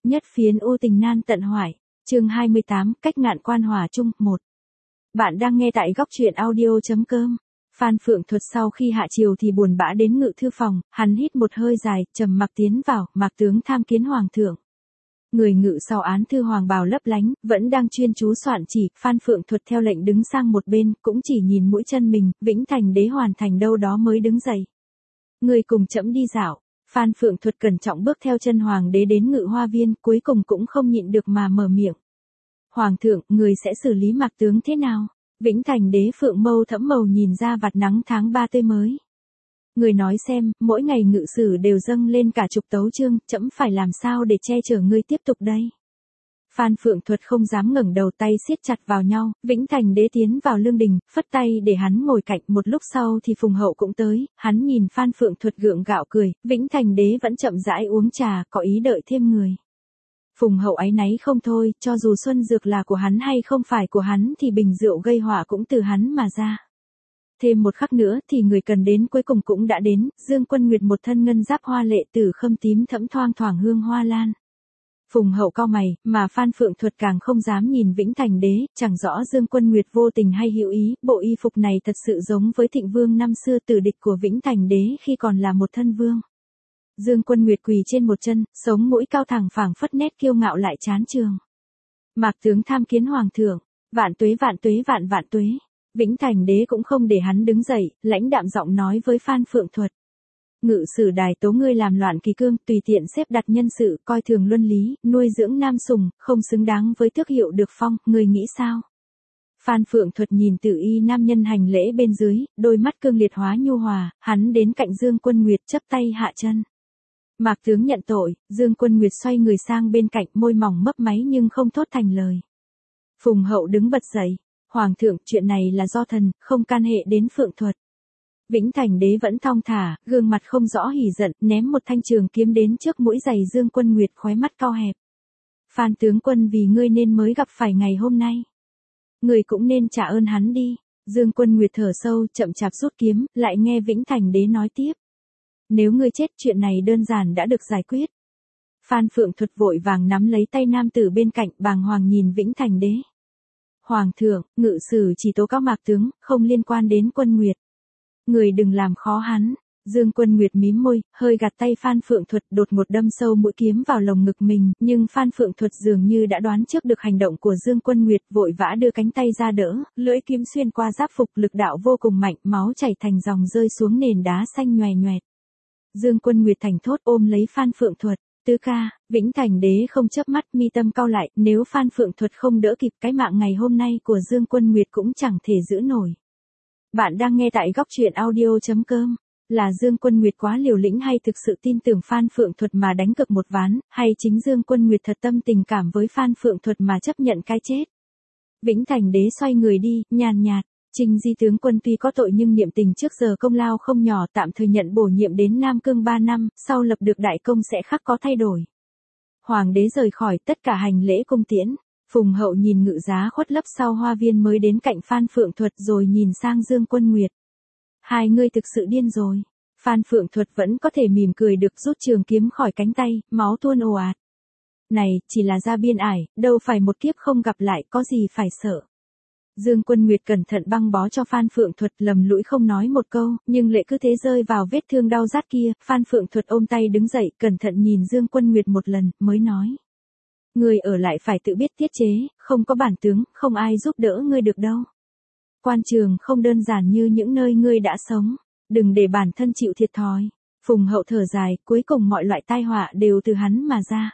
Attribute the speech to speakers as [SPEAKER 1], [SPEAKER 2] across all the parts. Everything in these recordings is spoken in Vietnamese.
[SPEAKER 1] Nhất phiến u tình nan tận hoại. Chương 28, cách ngạn quan hòa chung, 1. Bạn đang nghe tại góc truyện audio.com. Phan Phượng Thuật sau khi hạ triều thì buồn bã đến ngự thư phòng, hắn hít một hơi dài, trầm mặc tiến vào, Mạc tướng tham kiến hoàng thượng. Người ngự sau án thư hoàng bào lấp lánh, vẫn đang chuyên chú soạn chỉ, Phan Phượng Thuật theo lệnh đứng sang một bên, cũng chỉ nhìn mũi chân mình, Vĩnh Thành đế hoàn thành đâu đó mới đứng dậy. Người cùng trẫm đi dạo. Phan Phượng Thuật cẩn trọng bước theo chân hoàng đế đến ngự hoa viên, cuối cùng cũng không nhịn được mà mở miệng. Hoàng thượng, người sẽ xử lý Mạc tướng thế nào? Vĩnh Thành đế phượng mâu thẫm màu nhìn ra vạt nắng tháng 3 tươi mới. Người nói xem, mỗi ngày ngự sử đều dâng lên cả chục tấu chương, trẫm phải làm sao để che chở ngươi tiếp tục đây? Phan Phượng Thuật không dám ngẩng đầu, tay siết chặt vào nhau, Vĩnh Thành đế tiến vào lương đình, phất tay để hắn ngồi cạnh, một lúc sau thì Phùng Hậu cũng tới, hắn nhìn Phan Phượng Thuật gượng gạo cười, Vĩnh Thành đế vẫn chậm rãi uống trà, có ý đợi thêm người. Phùng Hậu áy náy không thôi, cho dù xuân dược là của hắn hay không phải của hắn thì bình rượu gây họa cũng từ hắn mà ra. Thêm một khắc nữa thì người cần đến cuối cùng cũng đã đến, Dương Quân Nguyệt một thân ngân giáp hoa lệ tử khâm tím thẫm thoang thoảng hương hoa lan. Phùng Hậu cau mày, mà Phan Phượng Thuật càng không dám nhìn Vĩnh Thành đế, chẳng rõ Dương Quân Nguyệt vô tình hay hữu ý, bộ y phục này thật sự giống với Thịnh Vương năm xưa, tử địch của Vĩnh Thành đế khi còn là một thân vương. Dương Quân Nguyệt quỳ trên một chân, sống mũi cao thẳng phảng phất nét kiêu ngạo lại chán trường. Mạc tướng tham kiến hoàng thượng, vạn tuế vạn tuế vạn vạn tuế. Vĩnh Thành đế cũng không để hắn đứng dậy, lãnh đạm giọng nói với Phan Phượng Thuật. Ngự sử đài tố ngươi làm loạn kỳ cương, tùy tiện xếp đặt nhân sự, coi thường luân lý, nuôi dưỡng nam sùng, không xứng đáng với tước hiệu được phong, ngươi nghĩ sao? Phan Phượng Thuật nhìn Tử y nam nhân hành lễ bên dưới, đôi mắt cương liệt hóa nhu hòa, hắn đến cạnh Dương Quân Nguyệt chấp tay hạ chân. Mạc tướng nhận tội. Dương Quân Nguyệt xoay người sang bên cạnh, môi mỏng mấp máy nhưng không thốt thành lời. Phùng Hậu đứng bật dậy. Hoàng thượng, chuyện này là do thần, không can hệ đến Phượng Thuật. Vĩnh Thành đế vẫn thong thả, gương mặt không rõ hỉ giận, ném một thanh trường kiếm đến trước mũi giày Dương Quân Nguyệt, khóe mắt cau hẹp. Phan tướng quân vì ngươi nên mới gặp phải ngày hôm nay. Ngươi cũng nên trả ơn hắn đi. Dương Quân Nguyệt thở sâu, chậm chạp rút kiếm, lại nghe Vĩnh Thành đế nói tiếp. Nếu ngươi chết, chuyện này đơn giản đã được giải quyết. Phan Phượng Thuật vội vàng nắm lấy tay nam tử bên cạnh, bàng hoàng nhìn Vĩnh Thành đế. Hoàng thượng, ngự sử chỉ tố cáo Mạc tướng, không liên quan đến Quân Nguyệt. Người đừng làm khó hắn. Dương Quân Nguyệt mím môi, hơi gạt tay Phan Phượng Thuật, đột ngột đâm sâu mũi kiếm vào lồng ngực mình, nhưng Phan Phượng Thuật dường như đã đoán trước được hành động của Dương Quân Nguyệt, vội vã đưa cánh tay ra đỡ, lưỡi kiếm xuyên qua giáp phục, lực đạo vô cùng mạnh, máu chảy thành dòng rơi xuống nền đá xanh nhoè nhoẹt. Dương Quân Nguyệt thành thốt ôm lấy Phan Phượng Thuật. Tứ ca. Vĩnh Thành đế không chớp mắt, mi tâm cau lại, nếu Phan Phượng Thuật không đỡ kịp, cái mạng ngày hôm nay của Dương Quân Nguyệt cũng chẳng thể giữ nổi. Bạn đang nghe tại góc truyện audio.com. Là Dương Quân Nguyệt quá liều lĩnh hay thực sự tin tưởng Phan Phượng Thuật mà đánh cược một ván, hay chính Dương Quân Nguyệt thật tâm tình cảm với Phan Phượng Thuật mà chấp nhận cái chết? Vĩnh Thành đế xoay người đi, nhàn nhạt. Trình Di tướng quân tuy có tội nhưng niệm tình trước giờ công lao không nhỏ, tạm thời nhận bổ nhiệm đến Nam Cương 3 năm, sau lập được đại công sẽ khắc có thay đổi. Hoàng đế rời khỏi, tất cả hành lễ cung tiễn. Phùng Hậu nhìn ngự giá khuất lấp sau hoa viên mới đến cạnh Phan Phượng Thuật rồi nhìn sang Dương Quân Nguyệt. Hai người thực sự điên rồi. Phan Phượng Thuật vẫn có thể mỉm cười được, rút trường kiếm khỏi cánh tay, máu tuôn ồ ạt. Này, chỉ là ra biên ải, đâu phải một kiếp không gặp lại, có gì phải sợ. Dương Quân Nguyệt cẩn thận băng bó cho Phan Phượng Thuật, lầm lũi không nói một câu, nhưng lệ cứ thế rơi vào vết thương đau rát kia. Phan Phượng Thuật ôm tay đứng dậy, cẩn thận nhìn Dương Quân Nguyệt một lần, mới nói. Ngươi ở lại phải tự biết tiết chế, không có bản tướng, không ai giúp đỡ ngươi được đâu. Quan trường không đơn giản như những nơi ngươi đã sống, đừng để bản thân chịu thiệt thòi. Phùng Hậu thở dài, cuối cùng mọi loại tai họa đều từ hắn mà ra.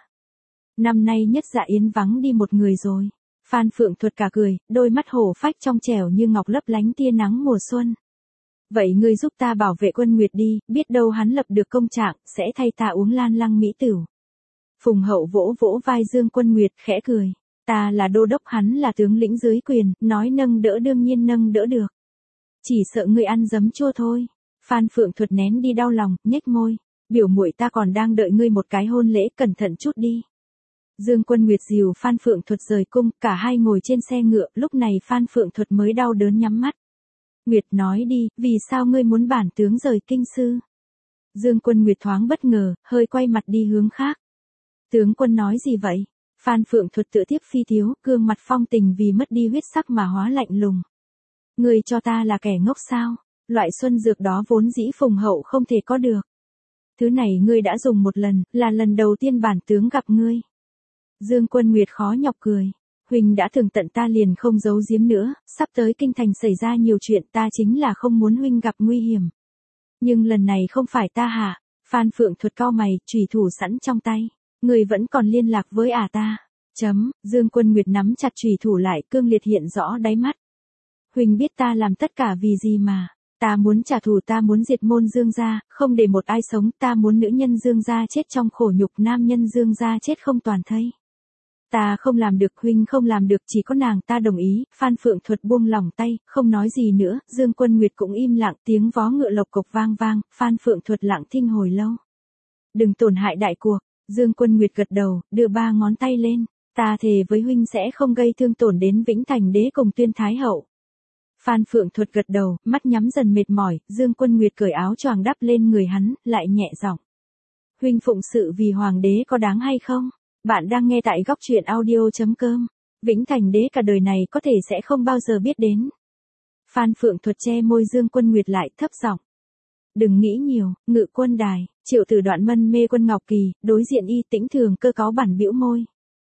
[SPEAKER 1] Năm nay Nhất Dạ Yến vắng đi một người rồi. Phan Phượng Thuật cả cười, đôi mắt hổ phách trong trẻo như ngọc lấp lánh tia nắng mùa xuân. Vậy ngươi giúp ta bảo vệ Quân Nguyệt đi, biết đâu hắn lập được công trạng, sẽ thay ta uống lan lăng mỹ tửu. Phùng Hậu vỗ vỗ vai Dương Quân Nguyệt, khẽ cười. Ta là đô đốc, hắn là tướng lĩnh dưới quyền, nói nâng đỡ đương nhiên nâng đỡ được. Chỉ sợ ngươi ăn giấm chua thôi. Phan Phượng Thuật nén đi đau lòng, nhếch môi. Biểu muội ta còn đang đợi ngươi một cái hôn lễ, cẩn thận chút đi. Dương Quân Nguyệt dìu Phan Phượng Thuật rời cung, cả hai ngồi trên xe ngựa, lúc này Phan Phượng Thuật mới đau đớn nhắm mắt. Nguyệt nói đi, vì sao ngươi muốn bản tướng rời kinh sư? Dương Quân Nguyệt thoáng bất ngờ, hơi quay mặt đi hướng khác. Tướng quân nói gì vậy? Phan Phượng Thuật tựa tiếp phi thiếu, gương mặt phong tình vì mất đi huyết sắc mà hóa lạnh lùng. Ngươi cho ta là kẻ ngốc sao? Loại xuân dược đó vốn dĩ Phùng hậu không thể có được. Thứ này ngươi đã dùng một lần, là lần đầu tiên bản tướng gặp ngươi. Dương Quân Nguyệt khó nhọc cười. Huynh đã thường tận ta liền không giấu giếm nữa, sắp tới kinh thành xảy ra nhiều chuyện, ta chính là không muốn huynh gặp nguy hiểm. Nhưng lần này không phải ta hạ. Phan Phượng Thuật cau mày, chùy thủ sẵn trong tay. Ngươi vẫn còn liên lạc với ta. Dương Quân Nguyệt nắm chặt chùy thủ lại, cương liệt hiện rõ đáy mắt. Huynh biết ta làm tất cả vì gì mà. Ta muốn trả thù, ta muốn diệt môn Dương gia, không để một ai sống, ta muốn nữ nhân Dương gia chết trong khổ nhục, nam nhân Dương gia chết không toàn thây. Ta không làm được, huynh không làm được, chỉ có nàng ta đồng ý. Phan Phượng Thuật buông lỏng tay, không nói gì nữa. Dương Quân Nguyệt cũng im lặng, tiếng vó ngựa lộc cộc vang vang. Phan Phượng Thuật lặng thinh hồi lâu. Đừng tổn hại đại cuộc. Dương Quân Nguyệt gật đầu, đưa 3 ngón tay lên. Ta thề với huynh sẽ không gây thương tổn đến Vĩnh Thành Đế cùng Tuyên Thái Hậu. Phan Phượng Thuật gật đầu, mắt nhắm dần mệt mỏi. Dương Quân Nguyệt cởi áo choàng đắp lên người hắn, lại nhẹ giọng. Huynh phụng sự vì hoàng đế có đáng hay không? Bạn đang nghe tại góc truyện audio.com. Vĩnh Thành Đế cả đời này có thể sẽ không bao giờ biết đến. Phan Phượng Thuật che môi Dương Quân Nguyệt lại, thấp giọng. Đừng nghĩ nhiều. Ngự Quân đài, Triệu Tử Đoạn mân mê Quân Ngọc Kỳ, đối diện Y Tĩnh Thường Cơ cáu bản bĩu môi.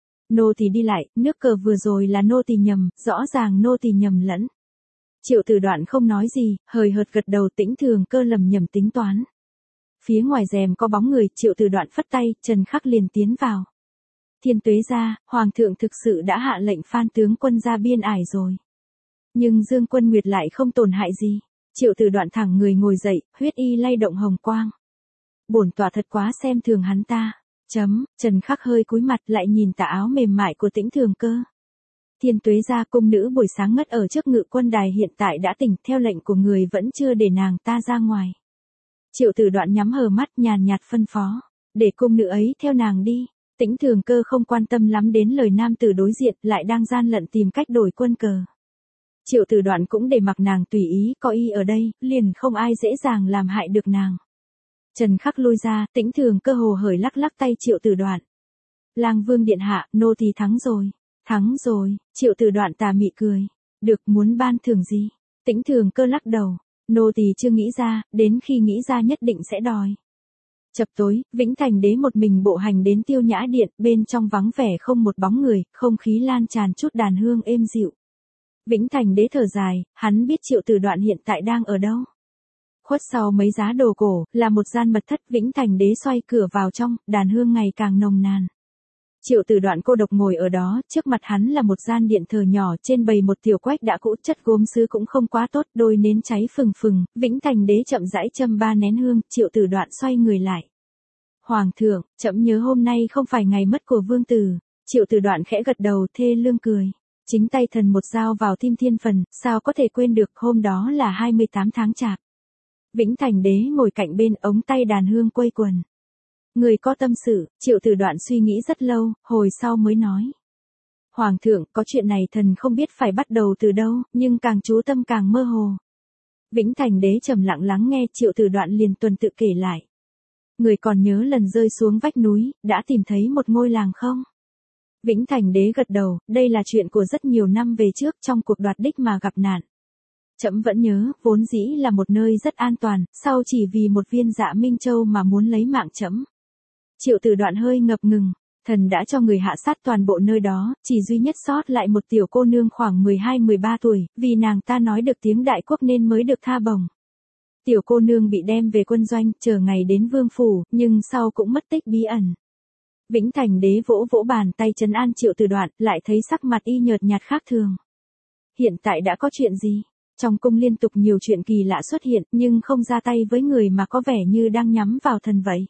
[SPEAKER 1] Nô tỳ đi lại, nước cờ vừa rồi là nô tỳ nhầm, rõ ràng nô tỳ nhầm lẫn. Triệu Tử Đoạn không nói gì, hời hợt gật đầu. Tĩnh Thường Cơ lầm nhầm tính toán. Phía ngoài rèm có bóng người, Triệu Tử Đoạn phất tay, Trần Khắc liền tiến vào. Thiên Tuế gia, hoàng thượng thực sự đã hạ lệnh Phan tướng quân ra biên ải rồi. Nhưng Dương Quân Nguyệt lại không tổn hại gì. Triệu Tử Đoạn thẳng người ngồi dậy, huyết y lay động hồng quang. Bổn tọa thật quá xem thường hắn ta. Trần Khắc hơi cúi mặt lại nhìn tà áo mềm mại của Tĩnh Thường Cơ. Thiên Tuế gia, cung nữ buổi sáng ngất ở trước Ngự Quân đài hiện tại đã tỉnh, theo lệnh của người vẫn chưa để nàng ta ra ngoài. Triệu Tử Đoạn nhắm hờ mắt, nhàn nhạt phân phó. Để cung nữ ấy theo nàng đi. Tĩnh Thường Cơ không quan tâm lắm đến lời nam tử đối diện, lại đang gian lận tìm cách đổi quân cờ. Triệu Tử Đoạn cũng để mặc nàng tùy ý, có y ở đây, liền không ai dễ dàng làm hại được nàng. Trần Khắc lui ra, Tĩnh Thường Cơ hồ hởi lắc lắc tay Triệu Tử Đoạn. Lang Vương điện hạ, nô tỳ thắng rồi. Thắng rồi. Triệu Tử Đoạn tà mị cười. Được, muốn ban thưởng gì? Tĩnh Thường Cơ lắc đầu. Nô tỳ chưa nghĩ ra, đến khi nghĩ ra nhất định sẽ đòi. Chập tối, Vĩnh Thành Đế một mình bộ hành đến Tiêu Nhã Điện, bên trong vắng vẻ không một bóng người, không khí lan tràn chút đàn hương êm dịu. Vĩnh Thành Đế thở dài, hắn biết Triệu Tử Đoạn hiện tại đang ở đâu. Khuất sau mấy giá đồ cổ, là một gian mật thất. Vĩnh Thành Đế xoay cửa vào trong, đàn hương ngày càng nồng nàn. Triệu Tử Đoạn cô độc ngồi ở đó, trước mặt hắn là một gian điện thờ nhỏ, trên bày một tiểu quách đã cũ, chất gốm sứ cũng không quá tốt, đôi nến cháy phừng phừng. Vĩnh Thành Đế chậm rãi châm 3 nén hương. Triệu Tử Đoạn xoay người lại. Hoàng thượng, trẫm nhớ hôm nay không phải ngày mất của vương tử. Triệu Tử Đoạn khẽ gật đầu, thê lương cười. Chính tay thần một dao vào tim thiên phần, sao có thể quên được, hôm đó là 28 tháng Chạp. Vĩnh Thành Đế ngồi cạnh bên, ống tay đàn hương quây quần. Người có tâm sự. Triệu Tử Đoạn suy nghĩ rất lâu, hồi sau mới nói. Hoàng thượng, có chuyện này thần không biết phải bắt đầu từ đâu, nhưng càng chú tâm càng mơ hồ. Vĩnh Thành Đế trầm lặng lắng nghe, Triệu Tử Đoạn liền tuần tự kể lại. Người còn nhớ lần rơi xuống vách núi, đã tìm thấy một ngôi làng không? Vĩnh Thành Đế gật đầu, đây là chuyện của rất nhiều năm về trước, trong cuộc đoạt đích mà gặp nạn. Trẫm vẫn nhớ, vốn dĩ là một nơi rất an toàn, sau chỉ vì một viên Dạ Minh Châu mà muốn lấy mạng trẫm. Triệu Tử Đoạn hơi ngập ngừng, thần đã cho người hạ sát toàn bộ nơi đó, chỉ duy nhất sót lại một tiểu cô nương khoảng 12-13 tuổi, vì nàng ta nói được tiếng đại quốc nên mới được tha bổng. Tiểu cô nương bị đem về quân doanh, chờ ngày đến vương phủ, nhưng sau cũng mất tích bí ẩn. Vĩnh Thành Đế vỗ vỗ bàn tay trấn an Triệu Tử Đoạn, lại thấy sắc mặt y nhợt nhạt khác thường. Hiện tại đã có chuyện gì? Trong cung liên tục nhiều chuyện kỳ lạ xuất hiện, nhưng không ra tay với người mà có vẻ như đang nhắm vào thần vậy.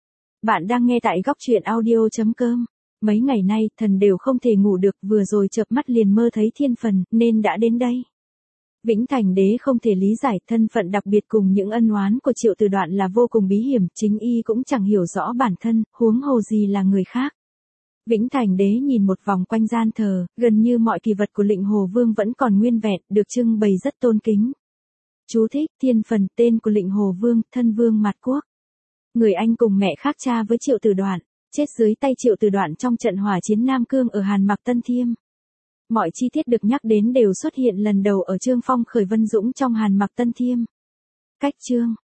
[SPEAKER 1] Bạn đang nghe tại góc truyện audio.com. Mấy ngày nay, thần đều không thể ngủ được, vừa rồi chợp mắt liền mơ thấy thiên phần, nên đã đến đây. Vĩnh Thành Đế không thể lý giải thân phận đặc biệt cùng những ân oán của Triệu Tử Đoạn là vô cùng bí hiểm, chính y cũng chẳng hiểu rõ bản thân, huống hồ gì là người khác. Vĩnh Thành Đế nhìn một vòng quanh gian thờ, gần như mọi kỳ vật của Lệnh Hồ Vương vẫn còn nguyên vẹn, được trưng bày rất tôn kính. Chú thích, thiên phần, tên của Lệnh Hồ Vương, thân vương Mạt Quốc. Người anh cùng mẹ khác cha với Triệu Tử Đoạn. chết dưới tay Triệu Từ Đoạn trong trận hỏa chiến Nam Cương ở Hàn Mặc Tân Thiêm. Mọi chi tiết được nhắc đến đều xuất hiện lần đầu ở chương Phong khởi Vân Dũng trong Hàn Mặc Tân Thiêm. Cách chương